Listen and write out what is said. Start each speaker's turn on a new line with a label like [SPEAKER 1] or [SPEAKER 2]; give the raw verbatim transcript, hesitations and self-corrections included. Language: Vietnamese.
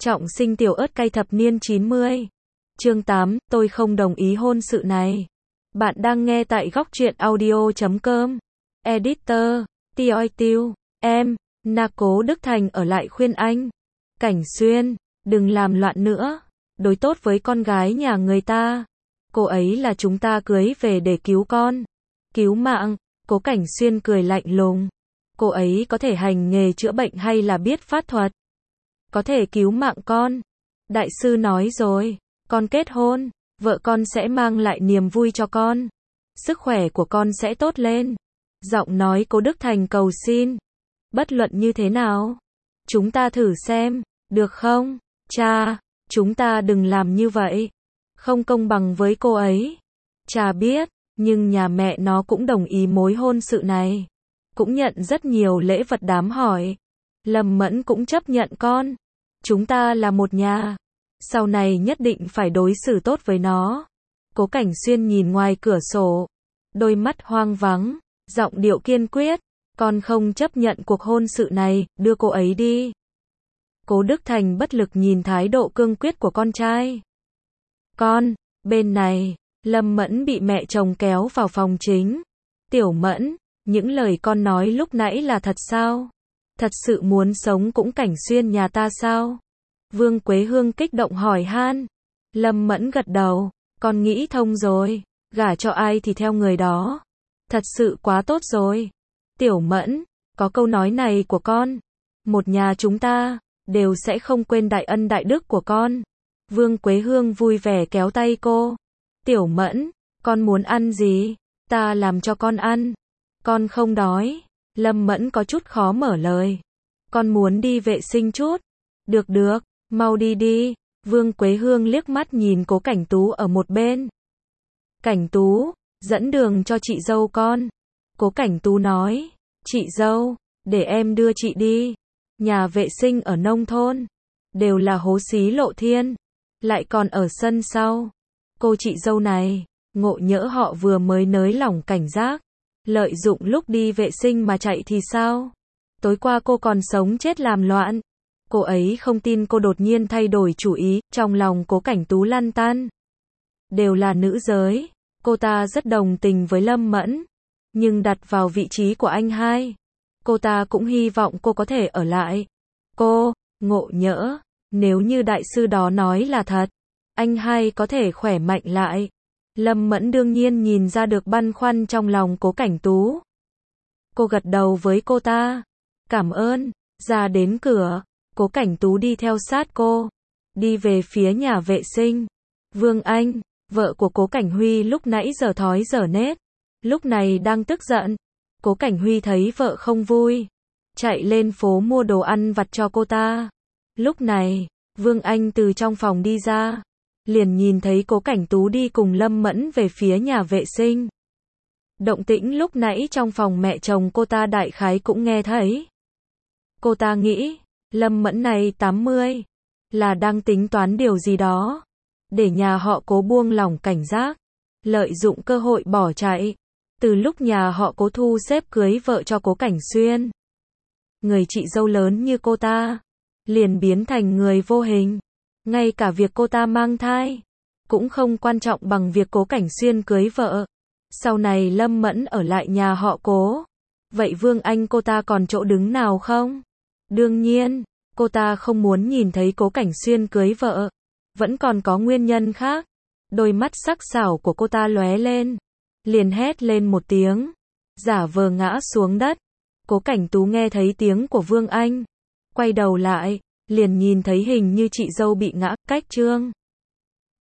[SPEAKER 1] Trọng sinh tiểu ớt cay thập niên chín mươi. Chương tám, tôi không đồng ý hôn sự này. Bạn đang nghe tại góc truyện audio chấm com. Editor, Tioi Tiêu, em, Na Cố Đức Thành ở lại khuyên anh. Cảnh Xuyên, đừng làm loạn nữa. Đối tốt với con gái nhà người ta. Cô ấy là chúng ta cưới về để cứu con. Cứu mạng, Cố Cảnh Xuyên cười lạnh lùng. Cô ấy có thể hành nghề chữa bệnh hay là biết pháp thuật? Có thể cứu mạng con. Đại sư nói rồi, con kết hôn, vợ con sẽ mang lại niềm vui cho con. Sức khỏe của con sẽ tốt lên. Giọng nói Cố Đức Thành cầu xin. Bất luận như thế nào, chúng ta thử xem, được không? Cha, chúng ta đừng làm như vậy. Không công bằng với cô ấy. Cha biết, nhưng nhà mẹ nó cũng đồng ý mối hôn sự này. Cũng nhận rất nhiều lễ vật đám hỏi. Lâm Mẫn cũng chấp nhận con. Chúng ta là một nhà. Sau này nhất định phải đối xử tốt với nó. Cố Cảnh Xuyên nhìn ngoài cửa sổ. Đôi mắt hoang vắng, giọng điệu kiên quyết. Con không chấp nhận cuộc hôn sự này, đưa cô ấy đi. Cố Đức Thành bất lực nhìn thái độ cương quyết của con trai. Con, bên này, Lâm Mẫn bị mẹ chồng kéo vào phòng chính. Tiểu Mẫn, những lời con nói lúc nãy là thật sao? Thật sự muốn sống cũng Cảnh Xuyên nhà ta sao? Vương Quế Hương kích động hỏi han. Lâm Mẫn gật đầu, con nghĩ thông rồi, gả cho ai thì theo người đó. Thật sự quá tốt rồi. Tiểu Mẫn, có câu nói này của con. Một nhà chúng ta, đều sẽ không quên đại ân đại đức của con. Vương Quế Hương vui vẻ kéo tay cô. Tiểu Mẫn, con muốn ăn gì? Ta làm cho con ăn. Con không đói. Lâm Mẫn có chút khó mở lời. Con muốn đi vệ sinh chút. Được được, mau đi đi. Vương Quế Hương liếc mắt nhìn Cố Cảnh Tú ở một bên. Cảnh Tú, dẫn đường cho chị dâu con. Cố Cảnh Tú nói. Chị dâu, để em đưa chị đi. Nhà vệ sinh ở nông thôn, đều là hố xí lộ thiên. Lại còn ở sân sau. Cô chị dâu này, ngộ nhỡ họ vừa mới nới lỏng cảnh giác. Lợi dụng lúc đi vệ sinh mà chạy thì sao? Tối qua cô còn sống chết làm loạn. Cô ấy không tin cô đột nhiên thay đổi chủ ý, trong lòng Cố Cảnh Tú lăn tăn. Đều là nữ giới, cô ta rất đồng tình với Lâm Mẫn. Nhưng đặt vào vị trí của anh hai, cô ta cũng hy vọng cô có thể ở lại. Cô, ngộ nhỡ, nếu như đại sư đó nói là thật, anh hai có thể khỏe mạnh lại. Lâm Mẫn đương nhiên nhìn ra được băn khoăn trong lòng Cố Cảnh Tú. Cô gật đầu với cô ta. Cảm ơn. Ra đến cửa, Cố Cảnh Tú đi theo sát cô. Đi về phía nhà vệ sinh. Vương Anh, vợ của Cố Cảnh Huy lúc nãy giờ thói giờ nết. Lúc này đang tức giận. Cố Cảnh Huy thấy vợ không vui. Chạy lên phố mua đồ ăn vặt cho cô ta. Lúc này, Vương Anh từ trong phòng đi ra. Liền nhìn thấy Cố Cảnh Tú đi cùng Lâm Mẫn về phía nhà vệ sinh. Động tĩnh lúc nãy trong phòng mẹ chồng cô ta đại khái cũng nghe thấy. Cô ta nghĩ, Lâm Mẫn này tám mươi, là đang tính toán điều gì đó. Để nhà họ Cố buông lỏng cảnh giác, lợi dụng cơ hội bỏ chạy. Từ lúc nhà họ Cố thu xếp cưới vợ cho Cố Cảnh Xuyên. Người chị dâu lớn như cô ta, liền biến thành người vô hình. Ngay cả việc cô ta mang thai, cũng không quan trọng bằng việc Cố Cảnh Xuyên cưới vợ. Sau này Lâm Mẫn ở lại nhà họ Cố. Vậy Vương Anh cô ta còn chỗ đứng nào không? Đương nhiên, cô ta không muốn nhìn thấy Cố Cảnh Xuyên cưới vợ. Vẫn còn có nguyên nhân khác. Đôi mắt sắc sảo của cô ta lóe lên. Liền hét lên một tiếng. Giả vờ ngã xuống đất. Cố Cảnh Tú nghe thấy tiếng của Vương Anh. Quay đầu lại. Liền nhìn thấy hình như chị dâu bị ngã, cách chương.